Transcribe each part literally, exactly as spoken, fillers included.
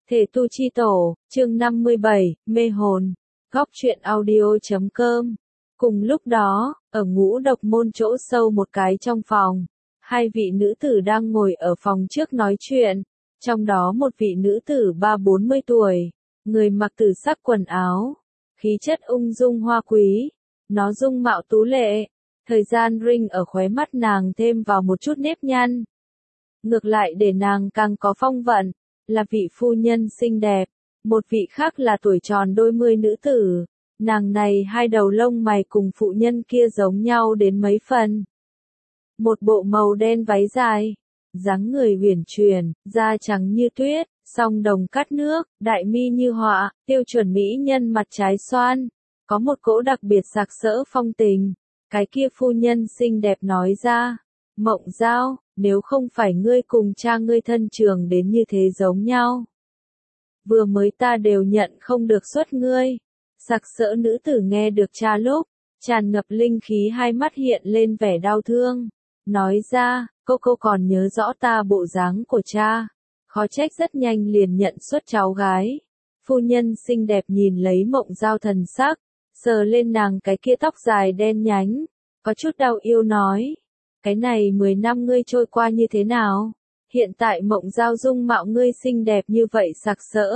Thể tu chi tổ, chương năm mươi bảy, mê hồn. Góc truyện audio chấm com. Cùng lúc đó, ở Ngũ Độc Môn chỗ sâu một cái trong phòng, hai vị nữ tử đang ngồi ở phòng trước nói chuyện. Trong đó một vị nữ tử ba bốn mươi tuổi, người mặc tử sắc quần áo, khí chất ung dung hoa quý, nó dung mạo tú lệ, thời gian rinh ở khóe mắt nàng thêm vào một chút nếp nhăn. Ngược lại để nàng càng có phong vận, là vị phu nhân xinh đẹp, một vị khác là tuổi tròn đôi mươi nữ tử, nàng này hai đầu lông mày cùng phụ nhân kia giống nhau đến mấy phần. Một bộ màu đen váy dài, dáng người uyển chuyển, da trắng như tuyết, song đồng cắt nước, đại mi như họa, tiêu chuẩn mỹ nhân mặt trái xoan, có một cỗ đặc biệt sặc sỡ phong tình. Cái kia phu nhân xinh đẹp nói ra, Mộng Giao, nếu không phải ngươi cùng cha ngươi thân trường đến như thế giống nhau, vừa mới ta đều nhận không được xuất ngươi. Sặc sỡ nữ tử nghe được cha lúc, tràn ngập linh khí hai mắt hiện lên vẻ đau thương, nói ra, cô cô còn nhớ rõ ta bộ dáng của cha, khó trách rất nhanh liền nhận xuất cháu gái. Phu nhân xinh đẹp nhìn lấy Mộng Giao thần sắc, sờ lên nàng cái kia tóc dài đen nhánh, có chút đau yêu nói, cái này mười năm ngươi trôi qua như thế nào? Hiện tại Mộng Giao dung mạo ngươi xinh đẹp như vậy sặc sỡ.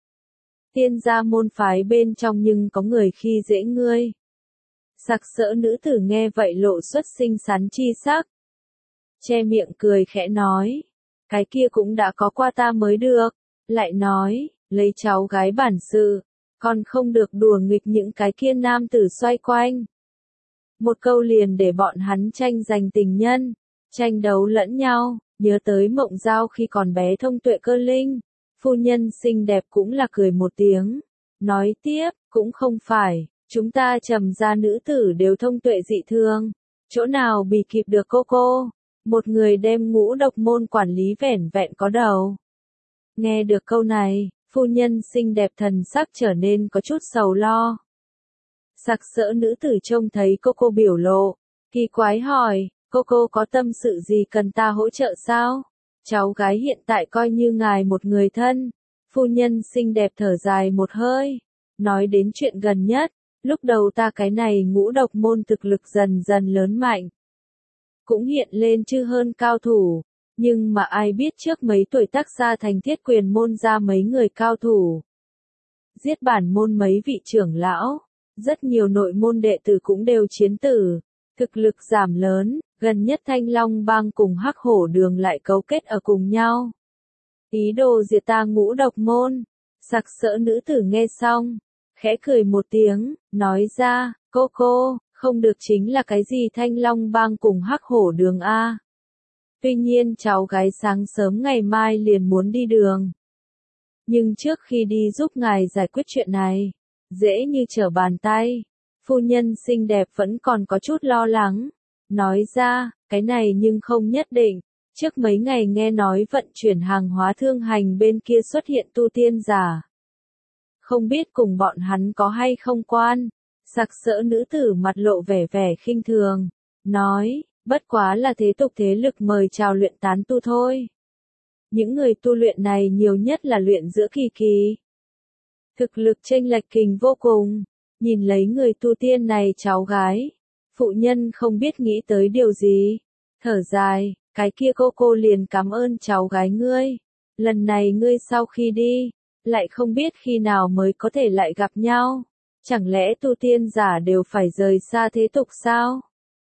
Tiên gia môn phái bên trong nhưng có người khi dễ ngươi. Sặc sỡ nữ tử nghe vậy lộ xuất xinh xắn chi sắc. Che miệng cười khẽ nói, cái kia cũng đã có qua ta mới được. Lại nói, lấy cháu gái bản sự, còn không được đùa nghịch những cái kia nam tử xoay quanh. Một câu liền để bọn hắn tranh giành tình nhân, tranh đấu lẫn nhau, nhớ tới Mộng Giao khi còn bé thông tuệ cơ linh. Phu nhân xinh đẹp cũng là cười một tiếng, nói tiếp, cũng không phải, chúng ta Trầm gia nữ tử đều thông tuệ dị thường, chỗ nào bì kịp được cô cô, một người đem Ngũ Độc Môn quản lý vẻn vẹn có đầu. Nghe được câu này, phu nhân xinh đẹp thần sắc trở nên có chút sầu lo. Sặc sỡ nữ tử trông thấy cô cô biểu lộ, kỳ quái hỏi, cô cô có tâm sự gì cần ta hỗ trợ sao? Cháu gái hiện tại coi như ngài một người thân. Phu nhân xinh đẹp thở dài một hơi, nói đến chuyện gần nhất, lúc đầu ta cái này Ngũ Độc Môn thực lực dần dần lớn mạnh, cũng hiện lên chư hơn cao thủ, nhưng mà ai biết trước mấy tuổi tác ra thành Thiết Quyền môn ra mấy người cao thủ, giết bản môn mấy vị trưởng lão, rất nhiều nội môn đệ tử cũng đều chiến tử, thực lực giảm lớn. Gần nhất Thanh Long Bang cùng Hắc Hổ Đường lại cấu kết ở cùng nhau, ý đồ diệt ta Ngũ Độc Môn. Sặc sỡ nữ tử nghe xong, khẽ cười một tiếng, nói ra, cô cô, không được chính là cái gì Thanh Long Bang cùng Hắc Hổ Đường a. Tuy nhiên cháu gái sáng sớm ngày mai liền muốn đi đường, nhưng trước khi đi giúp ngài giải quyết chuyện này, dễ như trở bàn tay. Phu nhân xinh đẹp vẫn còn có chút lo lắng, nói ra, cái này nhưng không nhất định, trước mấy ngày nghe nói vận chuyển hàng hóa thương hành bên kia xuất hiện tu tiên giả. Không biết cùng bọn hắn có hay không quan. Sặc sỡ nữ tử mặt lộ vẻ vẻ khinh thường, nói, bất quá là thế tục thế lực mời chào luyện tán tu thôi. Những người tu luyện này nhiều nhất là luyện giữa kỳ kỳ. Thực lực chênh lệch kình vô cùng, nhìn lấy người tu tiên này cháu gái. Phụ nhân không biết nghĩ tới điều gì, thở dài, cái kia cô cô liền cảm ơn cháu gái ngươi. Lần này ngươi sau khi đi, lại không biết khi nào mới có thể lại gặp nhau. Chẳng lẽ tu tiên giả đều phải rời xa thế tục sao?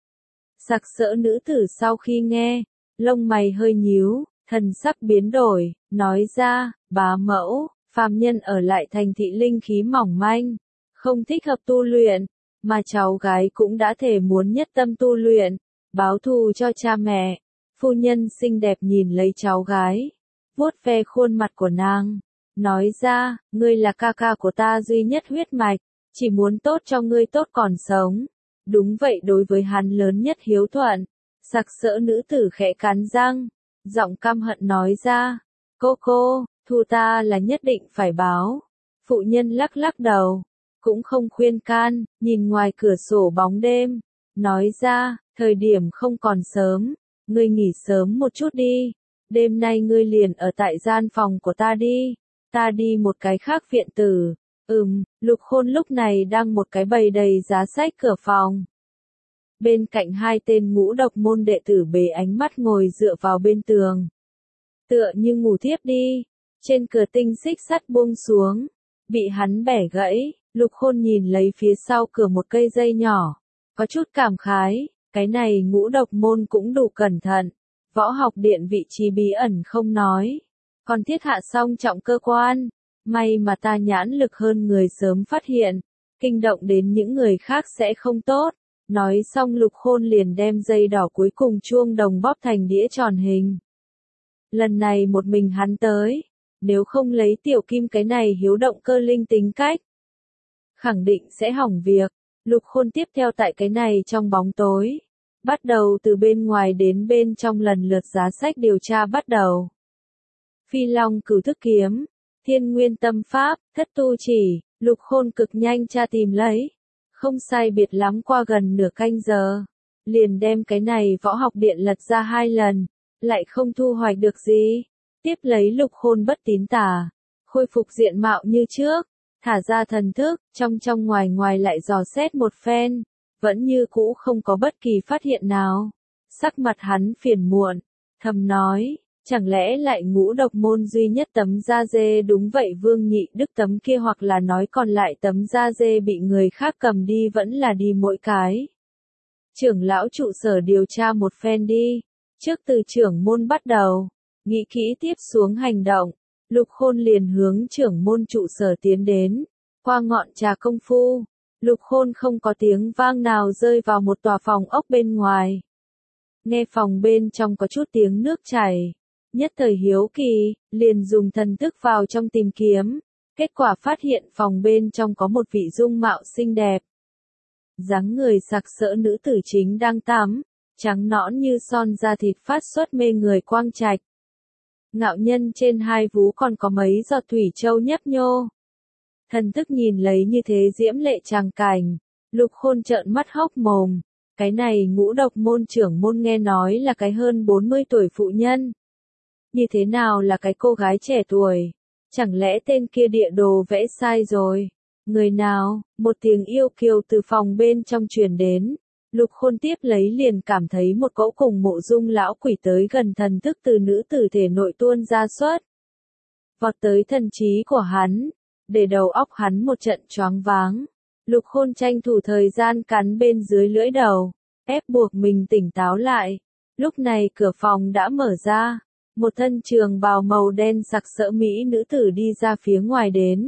Sặc sỡ nữ tử sau khi nghe, lông mày hơi nhíu, thần sắc biến đổi, nói ra, bá mẫu, phàm nhân ở lại thành thị linh khí mỏng manh, không thích hợp tu luyện. Mà cháu gái cũng đã thể muốn nhất tâm tu luyện, báo thù cho cha mẹ. Phu nhân xinh đẹp nhìn lấy cháu gái, vuốt ve khuôn mặt của nàng, nói ra, ngươi là ca ca của ta duy nhất huyết mạch, chỉ muốn tốt cho ngươi tốt còn sống. Đúng vậy, đối với hắn lớn nhất hiếu thuận. Sặc sỡ nữ tử khẽ cắn răng, giọng căm hận nói ra, cô cô, thù ta là nhất định phải báo. Phụ nhân lắc lắc đầu, cũng không khuyên can, nhìn ngoài cửa sổ bóng đêm, nói ra, thời điểm không còn sớm, ngươi nghỉ sớm một chút đi, đêm nay ngươi liền ở tại gian phòng của ta đi, ta đi một cái khác viện tử. Ừm, Lục Khôn lúc này đang một cái bầy đầy giá sách cửa phòng. Bên cạnh hai tên ngũ độc môn đệ tử bế ánh mắt ngồi dựa vào bên tường. Tựa như ngủ thiếp đi, trên cửa tinh xích sắt buông xuống, bị hắn bẻ gãy, Lục Khôn nhìn lấy phía sau cửa một cây dây nhỏ, có chút cảm khái, cái này ngũ độc môn cũng đủ cẩn thận, võ học điện vị trí bí ẩn không nói, còn thiết hạ song trọng cơ quan, may mà ta nhãn lực hơn người sớm phát hiện, kinh động đến những người khác sẽ không tốt. Nói xong Lục Khôn liền đem dây đỏ cuối cùng chuông đồng bóp thành đĩa tròn hình. Lần này một mình hắn tới, nếu không lấy tiểu kim cái này hiếu động cơ linh tính cách, khẳng định sẽ hỏng việc. Lục Khôn tiếp theo tại cái này trong bóng tối, bắt đầu từ bên ngoài đến bên trong lần lượt giá sách điều tra bắt đầu. Phi Long Cửu Thức Kiếm, Thiên Nguyên Tâm Pháp, Thất Tu Chỉ, Lục Khôn cực nhanh tra tìm lấy. Không sai biệt lắm qua gần nửa canh giờ, liền đem cái này võ học điện lật ra hai lần, lại không thu hoạch được gì. Tiếp lấy Lục Khôn bất tín tà, khôi phục diện mạo như trước, thả ra thần thức, trong trong ngoài ngoài lại dò xét một phen, vẫn như cũ không có bất kỳ phát hiện nào. Sắc mặt hắn phiền muộn, thầm nói, chẳng lẽ lại ngũ độc môn duy nhất tấm da dê đúng vậy Vương Nhị Đức tấm kia hoặc là nói còn lại tấm da dê bị người khác cầm đi vẫn là đi mỗi cái. Trưởng lão trụ sở điều tra một phen đi, trước từ trưởng môn bắt đầu, nghĩ kỹ tiếp xuống hành động, Lục Khôn liền hướng trưởng môn trụ sở tiến đến, qua ngọn trà công phu, Lục Khôn không có tiếng vang nào rơi vào một tòa phòng ốc bên ngoài. Nghe phòng bên trong có chút tiếng nước chảy. Nhất thời hiếu kỳ, liền dùng thần thức vào trong tìm kiếm, kết quả phát hiện phòng bên trong có một vị dung mạo xinh đẹp. Dáng người sặc sỡ nữ tử chính đang tắm, trắng nõn như son da thịt phát xuất mê người quang trạch. Ngạo nhân trên hai vú còn có mấy giọt thủy châu nhấp nhô. Thần thức nhìn lấy như thế diễm lệ tràng cảnh, Lục Khôn trợn mắt hốc mồm, cái này ngũ độc môn trưởng môn nghe nói là cái hơn bốn mươi tuổi phụ nhân. Như thế nào là cái cô gái trẻ tuổi? Chẳng lẽ tên kia địa đồ vẽ sai rồi? Người nào? Một tiếng yêu kiều từ phòng bên trong truyền đến. Lục Khôn tiếp lấy liền cảm thấy một cỗ cùng mộ dung lão quỷ tới gần thần thức từ nữ tử thể nội tuôn ra xuất. Vọt tới thần trí của hắn, để đầu óc hắn một trận choáng váng. Lục Khôn tranh thủ thời gian cắn bên dưới lưỡi đầu, ép buộc mình tỉnh táo lại. Lúc này cửa phòng đã mở ra. Một thân trường bào màu đen sặc sỡ mỹ nữ tử đi ra phía ngoài đến.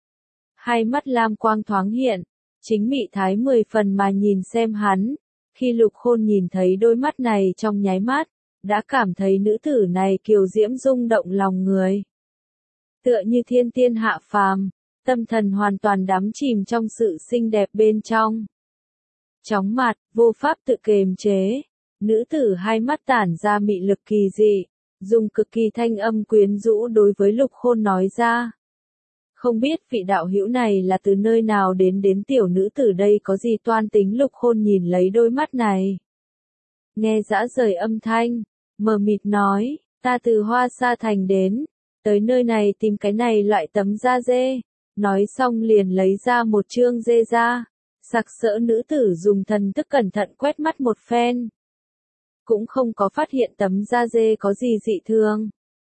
Hai mắt lam quang thoáng hiện, chính mị thái mười phần mà nhìn xem hắn. Khi Lục Khôn nhìn thấy đôi mắt này trong nháy mắt, đã cảm thấy nữ tử này kiều diễm rung động lòng người. Tựa như thiên tiên hạ phàm, tâm thần hoàn toàn đắm chìm trong sự xinh đẹp bên trong. Chóng mặt, vô pháp tự kiềm chế, nữ tử hai mắt tản ra mị lực kỳ dị. Dùng cực kỳ thanh âm quyến rũ đối với Lục Khôn nói ra. Không biết vị đạo hữu này là từ nơi nào đến đến tiểu nữ tử đây có gì toan tính. Lục Khôn nhìn lấy đôi mắt này. Nghe dã rời âm thanh, mờ mịt nói, ta từ Hoa Sa Thành đến, tới nơi này tìm cái này loại tấm da dê. Nói xong liền lấy ra một chương dê ra, sặc sỡ nữ tử dùng thần thức cẩn thận quét mắt một phen. Cũng không có phát hiện tấm da dê có gì dị thường.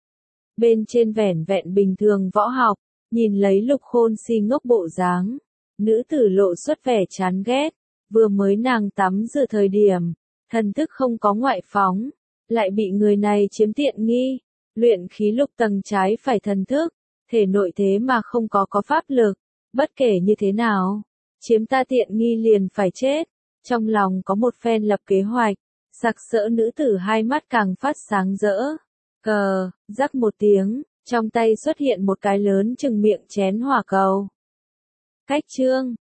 Bên trên vẻn vẹn bình thường võ học, nhìn lấy Lục Khôn si ngốc bộ dáng, nữ tử lộ xuất vẻ chán ghét, vừa mới nàng tắm rửa thời điểm, thần thức không có ngoại phóng, lại bị người này chiếm tiện nghi, luyện khí lục tầng trái phải thần thức, thể nội thế mà không có có pháp lực, bất kể như thế nào, chiếm ta tiện nghi liền phải chết, trong lòng có một phen lập kế hoạch. Sặc sỡ nữ tử hai mắt càng phát sáng rỡ. Cờ, rắc một tiếng, trong tay xuất hiện một cái lớn chừng miệng chén hỏa cầu. Cách chương